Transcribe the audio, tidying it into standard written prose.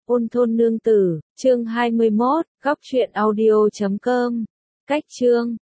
Ôn thôn nương tử, chương 21, góc truyện audio.com. Cách chương